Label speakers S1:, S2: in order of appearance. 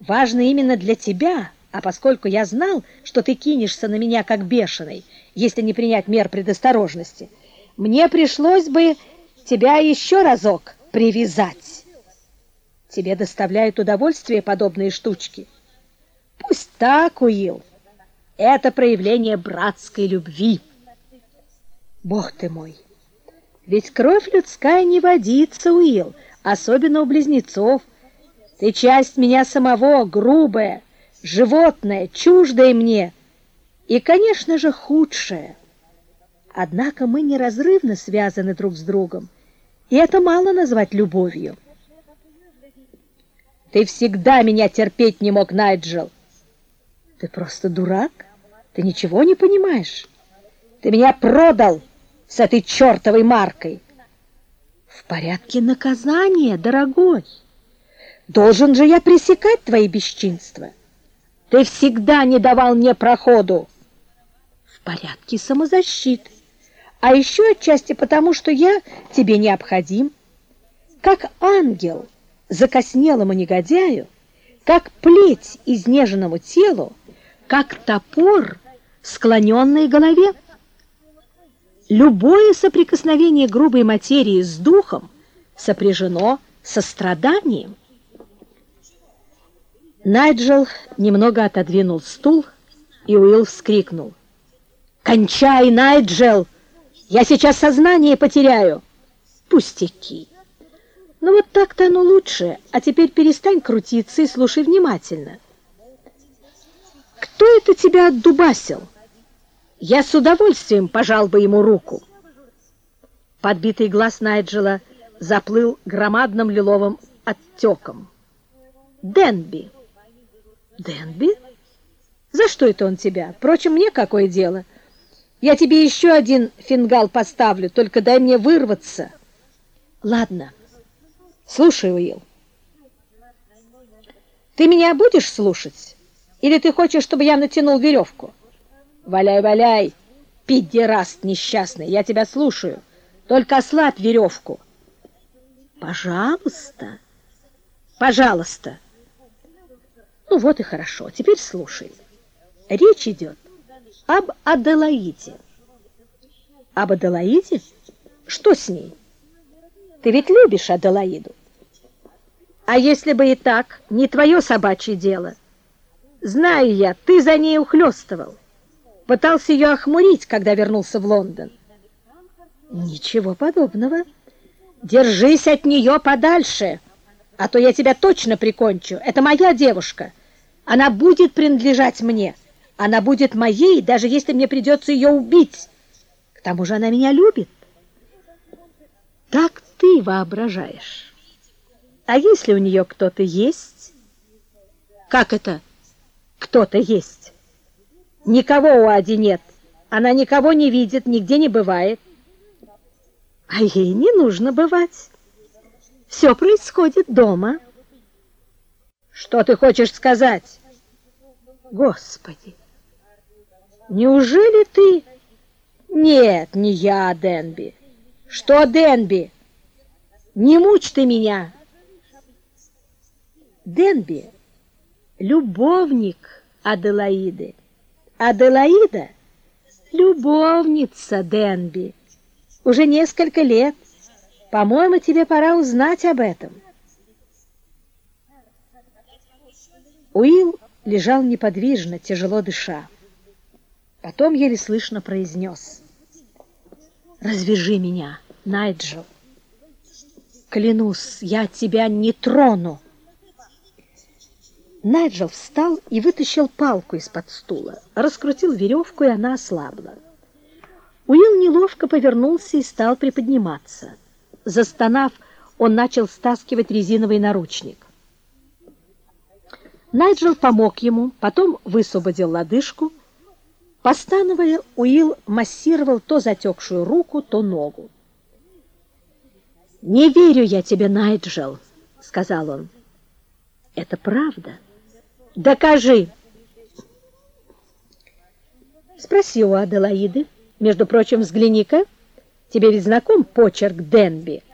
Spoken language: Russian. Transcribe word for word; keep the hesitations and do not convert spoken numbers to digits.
S1: важно именно для тебя, а поскольку я знал, что ты кинешься на меня как бешеный, если не принять мер предосторожности, мне пришлось бы тебя еще разок привязать. Тебе доставляют удовольствие подобные штучки? Пусть так, Уилл. Это проявление братской любви. Бог ты мой! Ведь кровь людская не водится, Уилл, особенно у близнецов. Ты часть меня самого, грубая, животное, чуждое мне и, конечно же, худшее. Однако мы неразрывно связаны друг с другом, и это мало назвать любовью. Ты всегда меня терпеть не мог, Найджел. Ты просто дурак, ты ничего не понимаешь. Ты меня продал с этой чертовой маркой. В порядке наказания, дорогой. Должен же я пресекать твои бесчинства. Ты всегда не давал мне проходу. В порядке самозащиты. А еще отчасти потому, что я тебе необходим. Как ангел закоснелому негодяю, как плеть изнеженному телу, как топор склоненной голове. Любое соприкосновение грубой материи с духом сопряжено со страданием. Найджел немного отодвинул стул, и Уилл вскрикнул: «Кончай, Найджел! Я сейчас сознание потеряю!» «Пустяки! Ну вот так-то оно лучше, а теперь перестань крутиться и слушай внимательно. Кто это тебя отдубасил? Я с удовольствием пожал бы ему руку». Подбитый глаз Найджела заплыл громадным лиловым оттеком. «Денби». «Денби? За что это он тебя? Впрочем, мне какое дело? Я тебе еще один фингал поставлю, только дай мне вырваться». «Ладно. Слушай, Уилл. Ты меня будешь слушать? Или ты хочешь, чтобы я натянул веревку?» «Валяй, валяй, пидераст несчастный, я тебя слушаю. Только ослабь веревку». «Пожалуйста, пожалуйста». «Ну вот и хорошо, теперь слушай. Речь идет об Аделаиде». «Об Аделаиде? Что с ней? Ты ведь любишь Аделаиду. А если бы и так, не твое собачье дело. Знаю я, ты за ней ухлёстывал. Пытался ее охмурить, когда вернулся в Лондон». «Ничего подобного. Держись от нее подальше, а то я тебя точно прикончу. Это моя девушка. Она будет принадлежать мне. Она будет моей, даже если мне придется ее убить. К тому же она меня любит». «Так ты воображаешь. А если у нее кто-то есть?» «Как это кто-то есть? Никого у Ади нет. Она никого не видит, нигде не бывает». «А ей не нужно бывать. Все происходит дома». «Что ты хочешь сказать?» «Господи! Неужели ты...» «Нет, не я, Денби». «Что, Денби? Не мучь ты меня!» Денби — любовник Аделаиды. Аделаида — любовница Денби. Уже несколько лет. По-моему, тебе пора узнать об этом. Уилл лежал неподвижно, тяжело дыша. Потом еле слышно произнес: «Развяжи меня, Найджел. Клянусь, я тебя не трону». Найджел встал и вытащил палку из-под стула, раскрутил веревку, и она ослабла. Уилл неловко повернулся и стал приподниматься. Застонав, он начал стаскивать резиновый наручник. Найджел помог ему, потом высвободил лодыжку. Постановая, Уилл массировал то затекшую руку, то ногу. «Не верю я тебе, Найджел», — сказал он. «Это правда. Докажи». «Спроси у Аделаиды. Между прочим, взгляни-ка, тебе ведь знаком почерк Денби?»